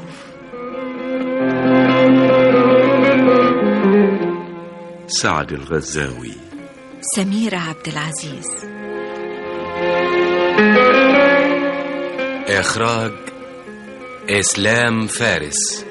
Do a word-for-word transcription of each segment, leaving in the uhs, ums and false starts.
فيلسوف. سعد الغزاوي. سميرة عبد العزيز. إخراج إسلام فارس.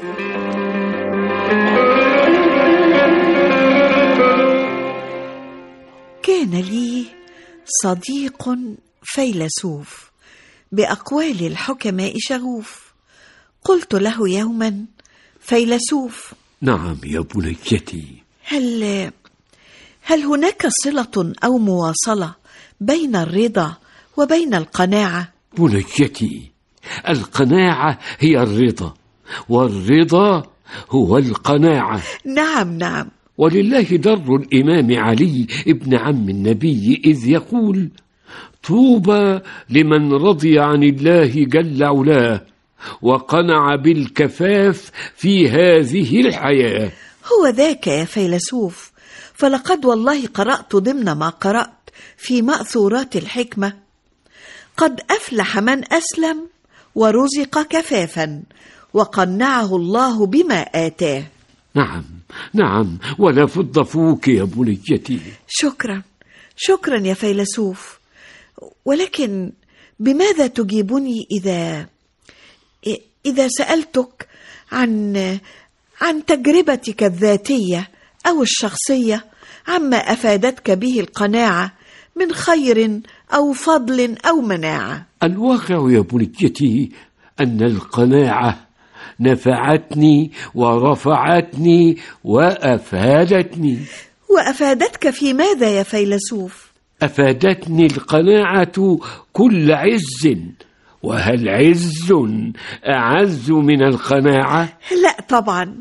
كان لي صديق فيلسوف بأقوال الحكماء شغوف. قلت له يوما: فيلسوف. نعم يا بنيتي. هل هل هناك صلة أو مواصلة بين الرضا وبين القناعة؟ بنيتي، القناعة هي الرضا، والرضا هو القناعة. نعم نعم. ولله در الإمام علي ابن عم النبي إذ يقول: طوبى لمن رضي عن الله جل علاه وقنع بالكفاف في هذه الحياة. هو ذاك يا فيلسوف، فلقد والله قرأت ضمن ما قرأت في مأثورات الحكمة: قد أفلح من أسلم ورزق كفافا وقنعه الله بما آتاه. نعم نعم، ولا فض فوك يا بنيتي. شكرا شكرا يا فيلسوف. ولكن بماذا تجيبني إذا إذا سألتك عن عن تجربتك الذاتية أو الشخصية، عما أفادتك به القناعة من خير أو فضل أو مناعة؟ الواقع يا بنيتي أن القناعة نفعتني ورفعتني وأفادتني. وأفادتك في ماذا يا فيلسوف؟ أفادتني القناعة كل عز، وهل عز أعز من القناعة؟ لا طبعا.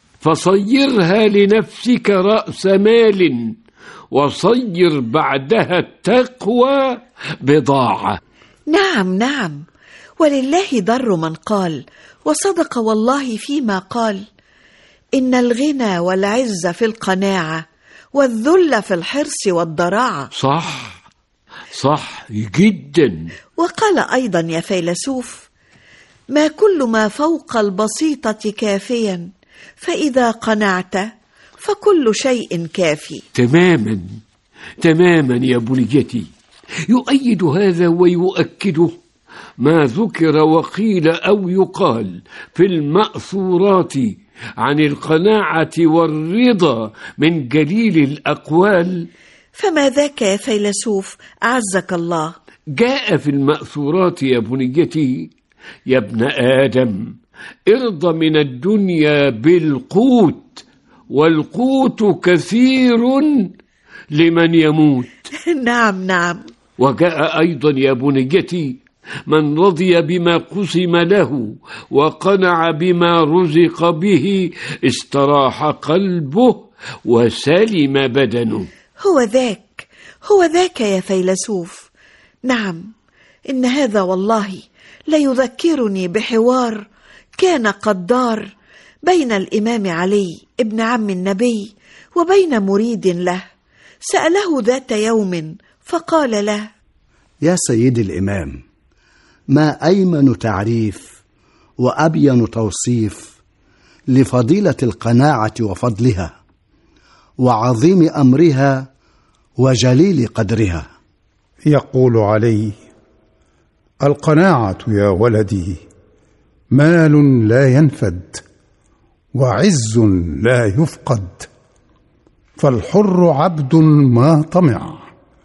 فصيرها لنفسك رأس مال، وصير بعدها التقوى بضاعة. نعم نعم، ولله در من قال، وصدق والله فيما قال: إن الغنى والعز في القناعة، والذل في الحرص والضراعة. صح صح جدا. وقال أيضا يا فيلسوف: ما كل ما فوق البسيطة كافيا، فإذا قنعت فكل شيء كافي. تماما تماما يا بنيتي. يؤيد هذا ويؤكده ما ذكر وقيل أو يقال في المأثورات عن القناعة والرضا من جليل الأقوال. فما ذاك يا فيلسوف أعزك الله؟ جاء في المأثورات يا بنيتي: يا ابن آدم، ارض من الدنيا بالقوت، والقوت كثير لمن يموت. نعم نعم. وجاء أيضا يا بنيتي: من رضي بما قسم له وقنع بما رزق به استراح قلبه وسلم بدنه. هو ذاك هو ذاك يا فيلسوف. نعم، إن هذا والله ليذكرني بحوار كان قد دار بين الإمام علي ابن عم النبي وبين مريد له. سأله ذات يوم فقال له: يا سيدي الإمام، ما أيمن تعريف وأبين توصيف لفضيلة القناعة وفضلها وعظيم أمرها وجليل قدرها. يقول علي: القناعة يا ولدي مال لا ينفد، وعز لا يفقد، فالحر عبد ما طمع،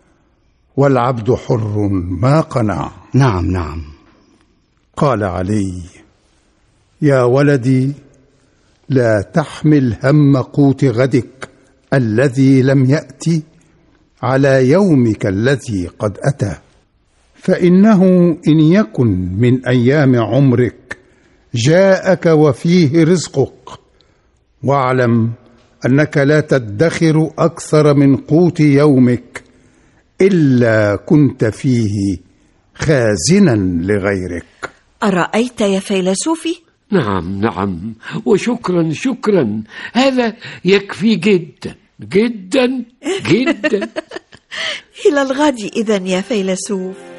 والعبد حر ما قنع. نعم نعم. قال علي: يا ولدي، لا تحمل هم قوت غدك الذي لم يأتي على يومك الذي قد أتى، فإنه إن يكن من أيام عمرك جاءك وفيه رزقك، واعلم أنك لا تدخر أكثر من قوت يومك إلا كنت فيه خازنا لغيرك. أرأيت يا فيلسوفي؟ نعم نعم، وشكرا شكرا، هذا يكفي جدا جدا جدا. إلى الغد إذن يا فيلسوف.